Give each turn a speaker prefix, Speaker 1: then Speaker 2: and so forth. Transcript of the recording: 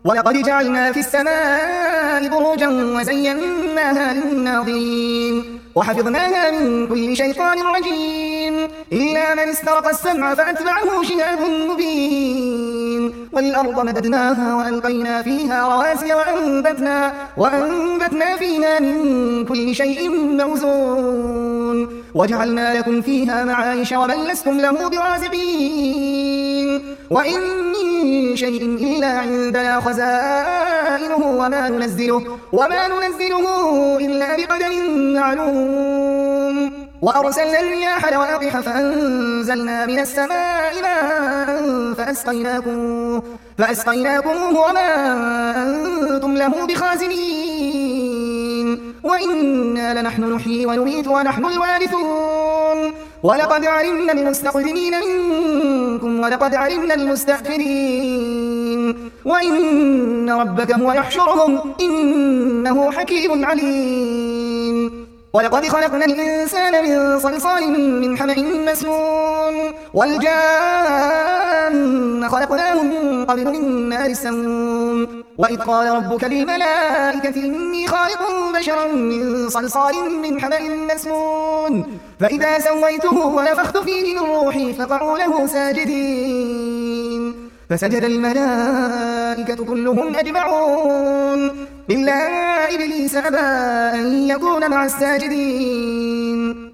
Speaker 1: ولقد جعلنا في السماء بروجا وزيناها للناظرين وحفظناها من كل شيطان رجيم إلا من استرق السمع فأتبعه شهاب مبين والأرض مددناها وألقينا فيها رواسي وأنبتنا فيها من كل شيء موزون وجعلنا لكم فيها معايش ومن لستم له برازقين وإن من شيء إلا عندنا خزائنه وما ننزله إلا بقدر معلوم وأرسلنا الرياح لواقح فأنزلنا من السماء ماء فأسقيناكموه وما أنتم له بخازنين وإنا لنحن نحيي ونميت ونحن الوارثون ولقد علمنا المستقدمين منكم ولقد علمنا المستأخرين وإن ربك هو يحشرهم إنه حكيم عليم ولقد خلقنا الإنسان من صلصال من حمأ مسنون والجان خلقناه من قبل من نار السموم وإذ قال ربك للملائكة إني خالق بشرا من صلصال من حمأ مسنون فإذا سويته ونفخت فيه من روحي فقعوا له ساجدين فسجد الملائكة كلهم أجمعون إلا إبليس أبى أن يكون مع الساجدين